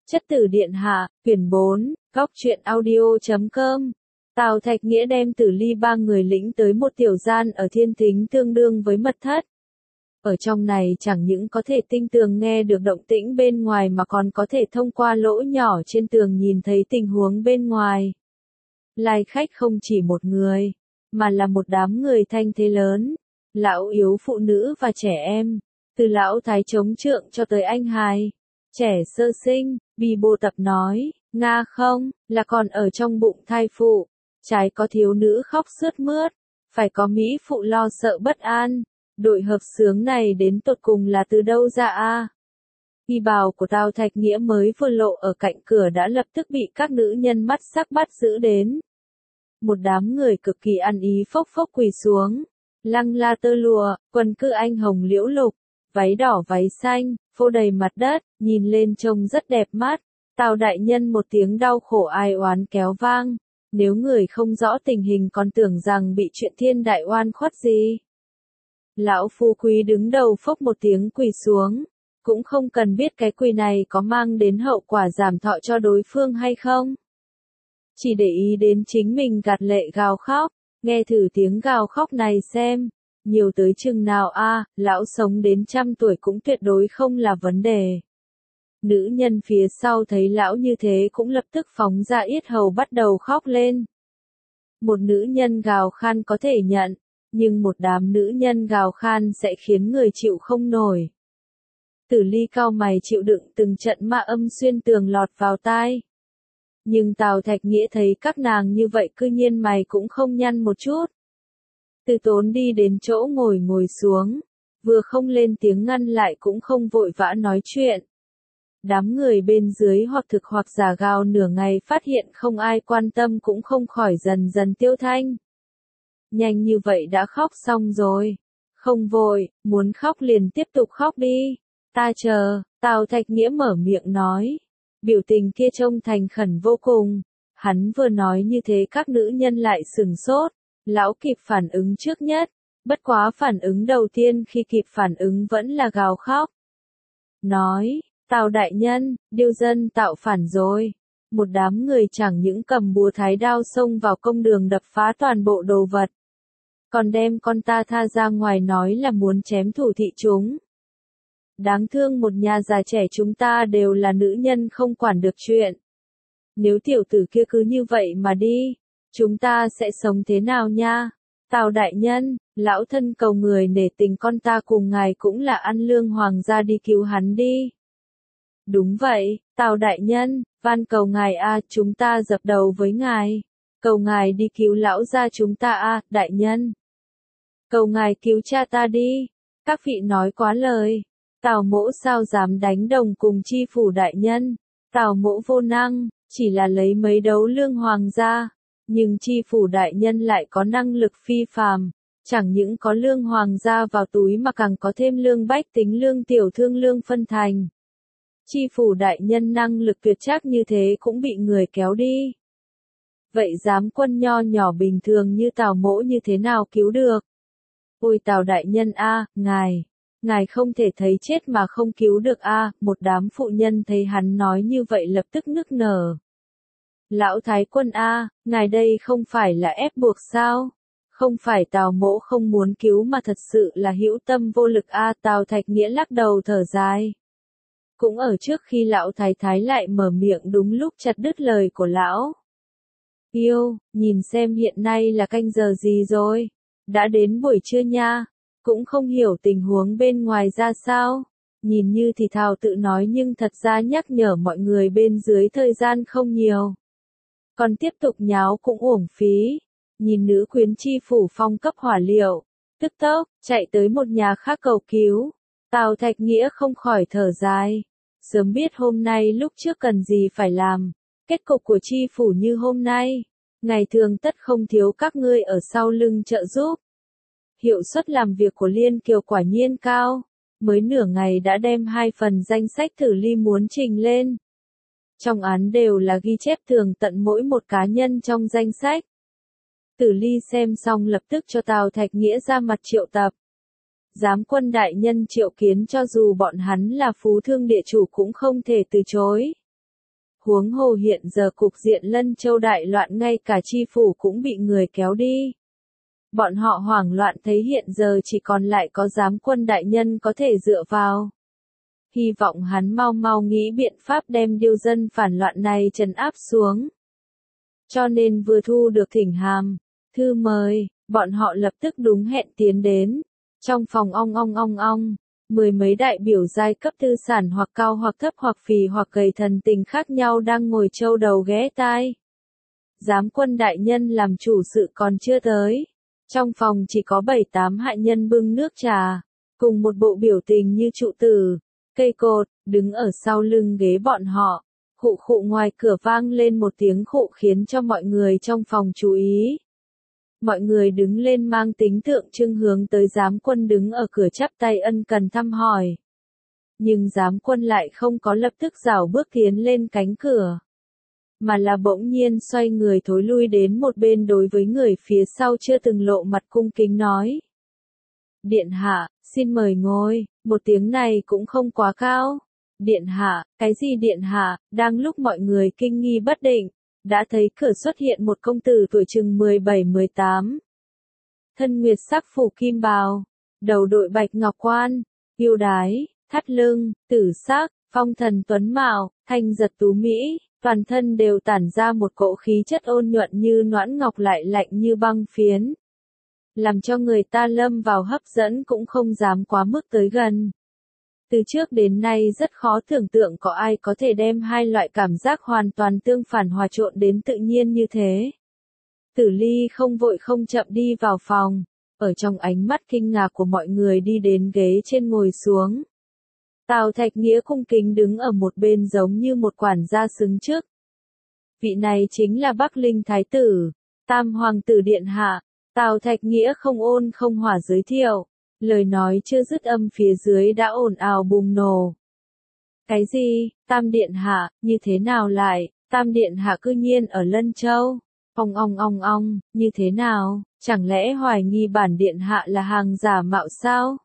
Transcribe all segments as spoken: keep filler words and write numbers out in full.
Chất tử điện hạ, quyển bốn, góc truyện audio chấm com. Tào Thạch Nghĩa đem Tử Ly ba người lĩnh tới một tiểu gian ở thiên thính tương đương với mật thất. Ở trong này chẳng những có thể tinh tường nghe được động tĩnh bên ngoài mà còn có thể thông qua lỗ nhỏ trên tường nhìn thấy tình huống bên ngoài. Lai khách không chỉ một người, mà là một đám người thanh thế lớn, lão yếu phụ nữ và trẻ em, từ lão thái chống trượng cho tới anh hài, trẻ sơ sinh. Bì Bồ Tập nói, Nga không, là còn ở trong bụng thai phụ, trái có thiếu nữ khóc sướt mướt, phải có mỹ phụ lo sợ bất an. Đội hợp xướng này đến tột cùng là từ đâu ra a? Y bào của Tào Thạch Nghĩa mới vừa lộ ở cạnh cửa đã lập tức bị các nữ nhân mắt sắc bắt giữ đến. Một đám người cực kỳ ăn ý phốc phốc quỳ xuống, lăng la tơ lụa, quần cư anh hồng liễu lục, váy đỏ váy xanh, phô đầy mặt đất, nhìn lên trông rất đẹp mắt. Tào đại nhân một tiếng đau khổ ai oán kéo vang, nếu người không rõ tình hình còn tưởng rằng bị chuyện thiên đại oan khuất gì. Lão phu quý đứng đầu phốc một tiếng quỳ xuống, cũng không cần biết cái quỳ này có mang đến hậu quả giảm thọ cho đối phương hay không. Chỉ để ý đến chính mình gạt lệ gào khóc, nghe thử tiếng gào khóc này xem, nhiều tới chừng nào a, lão sống đến trăm tuổi cũng tuyệt đối không là vấn đề. Nữ nhân phía sau thấy lão như thế cũng lập tức phóng ra yết hầu bắt đầu khóc lên. Một nữ nhân gào khan có thể nhận, nhưng một đám nữ nhân gào khan sẽ khiến người chịu không nổi. Tử Ly cao mày chịu đựng từng trận ma âm xuyên tường lọt vào tai. Nhưng Tào Thạch Nghĩa thấy các nàng như vậy cư nhiên mày cũng không nhăn một chút. Từ Tốn đi đến chỗ ngồi ngồi xuống, vừa không lên tiếng ngăn lại cũng không vội vã nói chuyện. Đám người bên dưới hoặc thực hoặc giả gào nửa ngày phát hiện không ai quan tâm cũng không khỏi dần dần tiêu thanh. Nhanh như vậy đã khóc xong rồi. Không vội, muốn khóc liền tiếp tục khóc đi. Ta chờ, Tào Thạch Nghĩa mở miệng nói. Biểu tình kia trông thành khẩn vô cùng. Hắn vừa nói như thế các nữ nhân lại sừng sốt. Lão kịp phản ứng trước nhất. Bất quá phản ứng đầu tiên khi kịp phản ứng vẫn là gào khóc. Nói, Tào đại nhân, điêu dân tạo phản rồi. Một đám người chẳng những cầm búa thái đao xông vào công đường đập phá toàn bộ đồ vật. Còn đem con ta tha ra ngoài nói là muốn chém thủ thị chúng. Đáng thương một nhà già trẻ chúng ta đều là nữ nhân không quản được chuyện. Nếu tiểu tử kia cứ như vậy mà đi, chúng ta sẽ sống thế nào nha? Tào đại nhân, lão thân cầu người nể tình con ta cùng ngài cũng là ăn lương hoàng gia đi cứu hắn đi. Đúng vậy, Tào đại nhân, van cầu ngài a, chúng ta dập đầu với ngài. Cầu ngài đi cứu lão gia chúng ta a, đại nhân. Cầu ngài cứu cha ta đi. Các vị nói quá lời. Tào mỗ sao dám đánh đồng cùng chi phủ đại nhân. Tào mỗ vô năng, chỉ là lấy mấy đấu lương hoàng gia. Nhưng chi phủ đại nhân lại có năng lực phi phàm. Chẳng những có lương hoàng gia vào túi mà càng có thêm lương bách tính lương tiểu thương lương phân thành. Chi phủ đại nhân năng lực tuyệt trác như thế cũng bị người kéo đi. Vậy giám quân nho nhỏ bình thường như Tào mỗ như thế nào cứu được? Ôi Tào đại nhân a, ngài, ngài không thể thấy chết mà không cứu được a, một đám phụ nhân thấy hắn nói như vậy lập tức nức nở. Lão thái quân a, ngài đây không phải là ép buộc sao? Không phải Tào mỗ không muốn cứu mà thật sự là hữu tâm vô lực a, Tào Thạch Nghĩa lắc đầu thở dài. Cũng ở trước khi lão thái thái lại mở miệng đúng lúc chặt đứt lời của lão. Yêu, nhìn xem hiện nay là canh giờ gì rồi? Đã đến buổi trưa nha, cũng không hiểu tình huống bên ngoài ra sao. Nhìn như thì thào tự nói nhưng thật ra nhắc nhở mọi người bên dưới thời gian không nhiều. Còn tiếp tục nháo cũng uổng phí. Nhìn nữ quyến chi phủ phong cấp hỏa liệu, tức tốc, chạy tới một nhà khác cầu cứu. Tào Thạch Nghĩa không khỏi thở dài. Sớm biết hôm nay lúc trước cần gì phải làm. Kết cục của chi phủ như hôm nay. Ngày thường tất không thiếu các ngươi ở sau lưng trợ giúp. Hiệu suất làm việc của Liên Kiều quả nhiên cao. Mới nửa ngày đã đem hai phần danh sách Tử Ly muốn trình lên. Trong án đều là ghi chép tường tận mỗi một cá nhân trong danh sách. Tử Ly xem xong lập tức cho Tào Thạch Nghĩa ra mặt triệu tập. Giám quân đại nhân triệu kiến cho dù bọn hắn là phú thương địa chủ cũng không thể từ chối. Huống hồ hiện giờ cục diện Lân Châu đại loạn, ngay cả chi phủ cũng bị người kéo đi. Bọn họ hoảng loạn thấy hiện giờ chỉ còn lại có Giám quân đại nhân có thể dựa vào. Hy vọng hắn mau mau nghĩ biện pháp đem điều dân phản loạn này trấn áp xuống. Cho nên vừa thu được thỉnh hàm, thư mời, bọn họ lập tức đúng hẹn tiến đến. Trong phòng ong ong ong ong, mười mấy đại biểu giai cấp tư sản hoặc cao hoặc thấp hoặc phì hoặc gầy thần tình khác nhau đang ngồi châu đầu ghé tai. Giám quân đại nhân làm chủ sự còn chưa tới. Trong phòng chỉ có bảy tám hạ nhân bưng nước trà, cùng một bộ biểu tình như trụ tử, cây cột, đứng ở sau lưng ghế bọn họ. Khụ khụ ngoài cửa vang lên một tiếng khụ khiến cho mọi người trong phòng chú ý. Mọi người đứng lên mang tính tượng trưng hướng tới giám quân đứng ở cửa chắp tay ân cần thăm hỏi. Nhưng giám quân lại không có lập tức rảo bước tiến lên cánh cửa, mà là bỗng nhiên xoay người thối lui đến một bên đối với người phía sau chưa từng lộ mặt cung kính nói. Điện hạ, xin mời ngồi, một tiếng này cũng không quá cao. Điện hạ, cái gì điện hạ, đang lúc mọi người kinh nghi bất định, đã thấy cửa xuất hiện một công tử tuổi chừng mười bảy mười tám. Thân nguyệt sắc phủ kim bào, đầu đội bạch ngọc quan, yêu đái, thắt lưng, tử sắc, phong thần tuấn mạo, thanh giật tú mỹ, toàn thân đều tản ra một cỗ khí chất ôn nhuận như noãn ngọc lại lạnh như băng phiến. Làm cho người ta lâm vào hấp dẫn cũng không dám quá mức tới gần. Từ trước đến nay rất khó tưởng tượng có ai có thể đem hai loại cảm giác hoàn toàn tương phản hòa trộn đến tự nhiên như thế. Tử Ly không vội không chậm đi vào phòng, ở trong ánh mắt kinh ngạc của mọi người đi đến ghế trên ngồi xuống. Tào Thạch Nghĩa cung kính đứng ở một bên giống như một quản gia xứng trước. Vị này chính là Bắc Linh Thái tử, Tam Hoàng tử Điện hạ. Tào Thạch Nghĩa không ôn không hỏa giới thiệu. Lời nói chưa dứt âm phía dưới đã ồn ào bùng nổ. Cái gì, Tam Điện hạ, như thế nào lại, Tam Điện hạ cư nhiên ở Lân Châu, ong ong ong ong, như thế nào, chẳng lẽ hoài nghi bản Điện hạ là hàng giả mạo sao?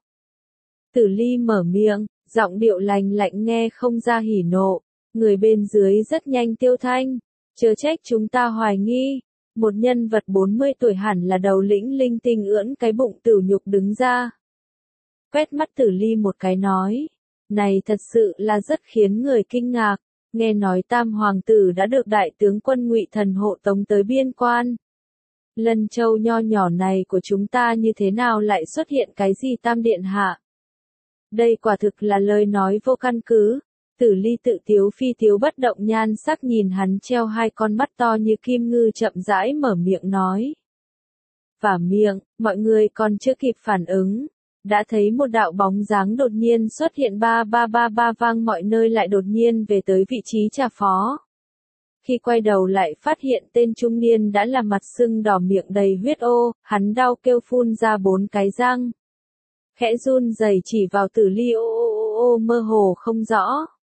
Tử Ly mở miệng, giọng điệu lành lạnh nghe không ra hỉ nộ, người bên dưới rất nhanh tiêu thanh, chớ trách chúng ta hoài nghi. Một nhân vật bốn mươi tuổi hẳn là đầu lĩnh linh tinh ưỡn cái bụng tử nhục đứng ra. Quét mắt Tử Ly một cái nói, này thật sự là rất khiến người kinh ngạc, nghe nói Tam Hoàng tử đã được đại tướng quân Ngụy Thần hộ tống tới biên quan. Lân Châu nho nhỏ này của chúng ta như thế nào lại xuất hiện cái gì Tam Điện hạ? Đây quả thực là lời nói vô căn cứ. Tử Ly tự tiếu phi tiếu bất động nhan sắc nhìn hắn treo hai con mắt to như kim ngư chậm rãi mở miệng nói. Vả miệng, mọi người còn chưa kịp phản ứng. Đã thấy một đạo bóng dáng đột nhiên xuất hiện ba ba ba ba vang mọi nơi lại đột nhiên về tới vị trí trà phó. Khi quay đầu lại phát hiện tên trung niên đã là mặt sưng đỏ miệng đầy huyết ô, hắn đau kêu phun ra bốn cái răng. Khẽ run rẩy chỉ vào Tử Ly ô ô ô ô mơ hồ không rõ.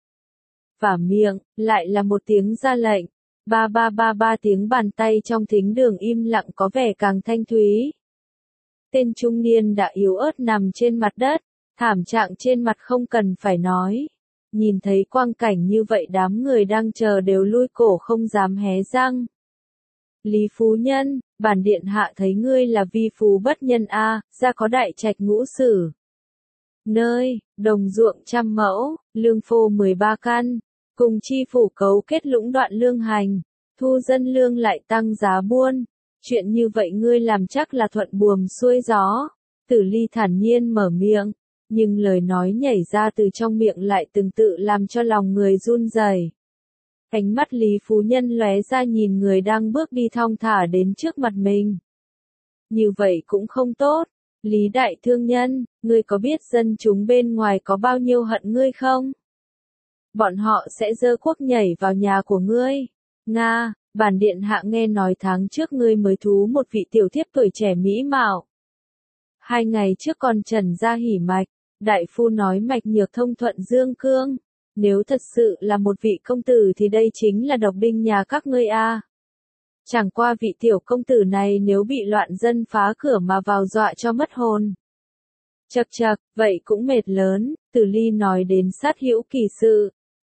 Vả miệng, lại là một tiếng ra lệnh. Ba ba ba ba tiếng bàn tay trong thính đường im lặng có vẻ càng thanh thúy. Tên trung niên đã yếu ớt nằm trên mặt đất, thảm trạng trên mặt không cần phải nói. Nhìn thấy quang cảnh như vậy đám người đang chờ đều lui cổ không dám hé răng. Lý Phú Nhân, bản điện hạ thấy ngươi là vi phú bất nhân a, ra có đại trạch ngũ sử. Nơi, đồng ruộng trăm mẫu, lương phô mười ba căn, cùng chi phủ cấu kết lũng đoạn lương hành, thu dân lương lại tăng giá buôn. Chuyện như vậy ngươi làm chắc là thuận buồm xuôi gió. Tử Ly thản nhiên mở miệng, nhưng lời nói nhảy ra từ trong miệng lại từng tự làm cho lòng người run rẩy. Ánh mắt Lý Phú Nhân lóe ra nhìn người đang bước đi thong thả đến trước mặt mình. Như vậy cũng không tốt. Lý Đại Thương Nhân, ngươi có biết dân chúng bên ngoài có bao nhiêu hận ngươi không? Bọn họ sẽ giơ cuốc nhảy vào nhà của ngươi. Nga, bản điện hạ nghe nói tháng trước ngươi mới thú một vị tiểu thiếp tuổi trẻ mỹ mạo. Hai ngày trước còn trần ra hỉ mạch, đại phu nói mạch nhược thông thuận dương cương. Nếu thật sự là một vị công tử thì đây chính là độc đinh nhà các ngươi a. Chẳng qua vị tiểu công tử này nếu bị loạn dân phá cửa mà vào dọa cho mất hồn. Chậc chậc, vậy cũng mệt lớn. Tử Ly nói đến sát hữu kỳ sự,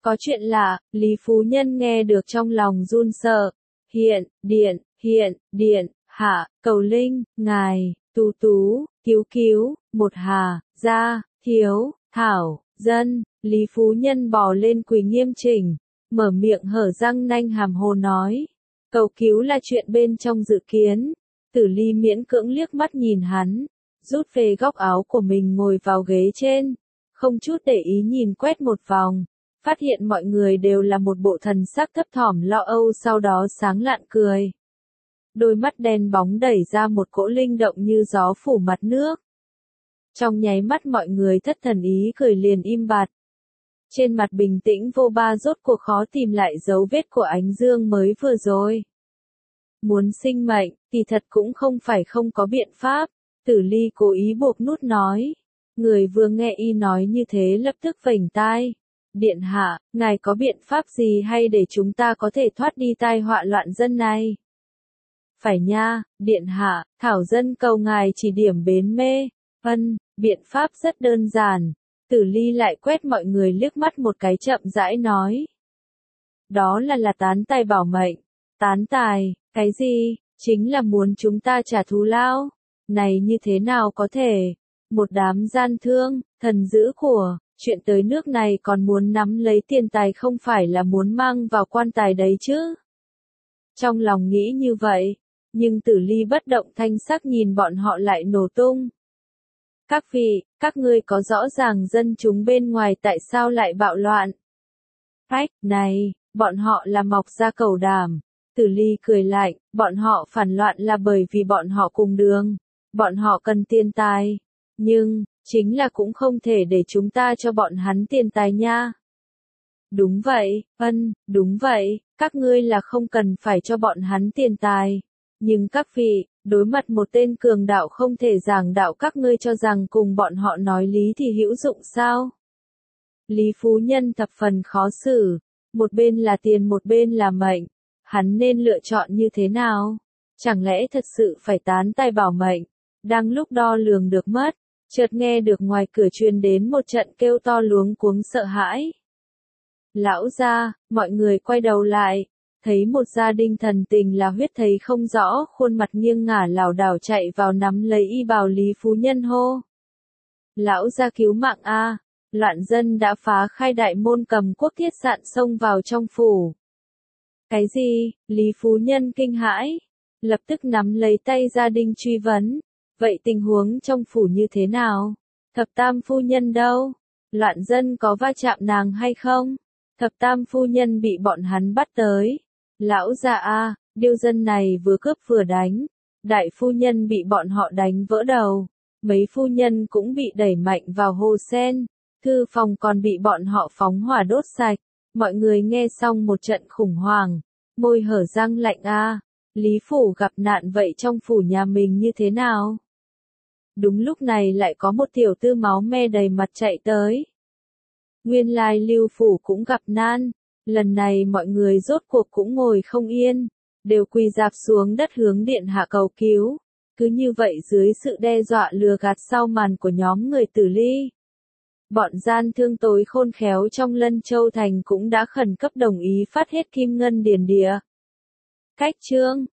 Có chuyện lạ, Lý Phu Nhân nghe được trong lòng run sợ. Hiện, điện, hiện, điện, hạ, cầu linh, ngài, tú tú, cứu cứu, một hà, gia, thiếu, thảo, dân, Lý Phu Nhân bò lên quỳ nghiêm chỉnh, mở miệng hở răng nanh hàm hồ nói. Cầu cứu là chuyện bên trong dự kiến. Tử Ly miễn cưỡng liếc mắt nhìn hắn, rút về góc áo của mình ngồi vào ghế trên, không chút để ý nhìn quét một vòng, phát hiện mọi người đều là một bộ thần sắc thấp thỏm lo âu, sau đó sáng lạn cười. Đôi mắt đen bóng đẩy ra một cỗ linh động như gió phủ mặt nước. Trong nháy mắt mọi người thất thần ý cười liền im bặt. Trên mặt bình tĩnh vô ba rốt cuộc khó tìm lại dấu vết của ánh dương mới vừa rồi. Muốn sinh mệnh, thì thật cũng không phải không có biện pháp. Tử Ly cố ý buộc nút nói. Người vừa nghe y nói như thế lập tức vểnh tai. Điện hạ, ngài có biện pháp gì hay để chúng ta có thể thoát đi tai họa loạn dân này? Phải nha, điện hạ, thảo dân cầu ngài chỉ điểm bến mê. Vâng, biện pháp rất đơn giản. Tử Ly lại quét mọi người liếc mắt một cái chậm rãi nói. Đó là là tán tài bảo mệnh. Tán tài, cái gì? Chính là muốn chúng ta trả thù lao. Này như thế nào có thể? Một đám gian thương, thần dữ của, chuyện tới nước này còn muốn nắm lấy tiền tài không phải là muốn mang vào quan tài đấy chứ? Trong lòng nghĩ như vậy, nhưng Tử Ly bất động thanh sắc nhìn bọn họ lại nổ tung. Các vị, các ngươi có rõ ràng dân chúng bên ngoài tại sao lại bạo loạn? Ách, này, bọn họ là mọc ra cầu đàm. Tử Ly cười lạnh, bọn họ phản loạn là bởi vì bọn họ cùng đường. Bọn họ cần tiền tài. Nhưng, chính là cũng không thể để chúng ta cho bọn hắn tiền tài nha. Đúng vậy, ân, đúng vậy, các ngươi là không cần phải cho bọn hắn tiền tài. Nhưng các vị, đối mặt một tên cường đạo không thể giảng đạo, các ngươi cho rằng cùng bọn họ nói lý thì hữu dụng sao? Lý Phu Nhân thập phần khó xử, một bên là tiền một bên là mệnh, hắn nên lựa chọn như thế nào? Chẳng lẽ thật sự phải tán tài bảo mệnh? Đang lúc đo lường được mất, chợt nghe được ngoài cửa truyền đến một trận kêu to luống cuống sợ hãi. Lão gia, mọi người quay đầu lại, thấy một gia đình thần tình là huyết thấy không rõ, khuôn mặt nghiêng ngả lảo đảo chạy vào nắm lấy y bào. Lý Phu Nhân hô. Lão gia cứu mạng a, loạn dân đã phá khai đại môn, cầm quốc thiết sạn xông vào trong phủ. Cái gì? Lý Phu Nhân kinh hãi, lập tức nắm lấy tay gia đình truy vấn. Vậy tình huống trong phủ như thế nào? Thập Tam Phu Nhân đâu? Loạn dân có va chạm nàng hay không? Thập Tam Phu Nhân bị bọn hắn bắt tới. Lão gia a, điêu dân này vừa cướp vừa đánh. Đại Phu Nhân bị bọn họ đánh vỡ đầu. Mấy phu nhân cũng bị đẩy mạnh vào hồ sen. Thư phòng còn bị bọn họ phóng hỏa đốt sạch. Mọi người nghe xong một trận khủng hoảng. Môi hở răng lạnh a. Lý phủ gặp nạn vậy trong phủ nhà mình như thế nào? Đúng lúc này lại có một tiểu tư máu me đầy mặt chạy tới. Nguyên lai Lưu phủ cũng gặp nan. Lần này mọi người rốt cuộc cũng ngồi không yên, đều quỳ rạp xuống đất hướng điện hạ cầu cứu. Cứ như vậy dưới sự đe dọa lừa gạt sau màn của nhóm người Tử Ly, bọn gian thương tối khôn khéo trong Lân Châu thành cũng đã khẩn cấp đồng ý phát hết kim ngân điền địa. Cách chương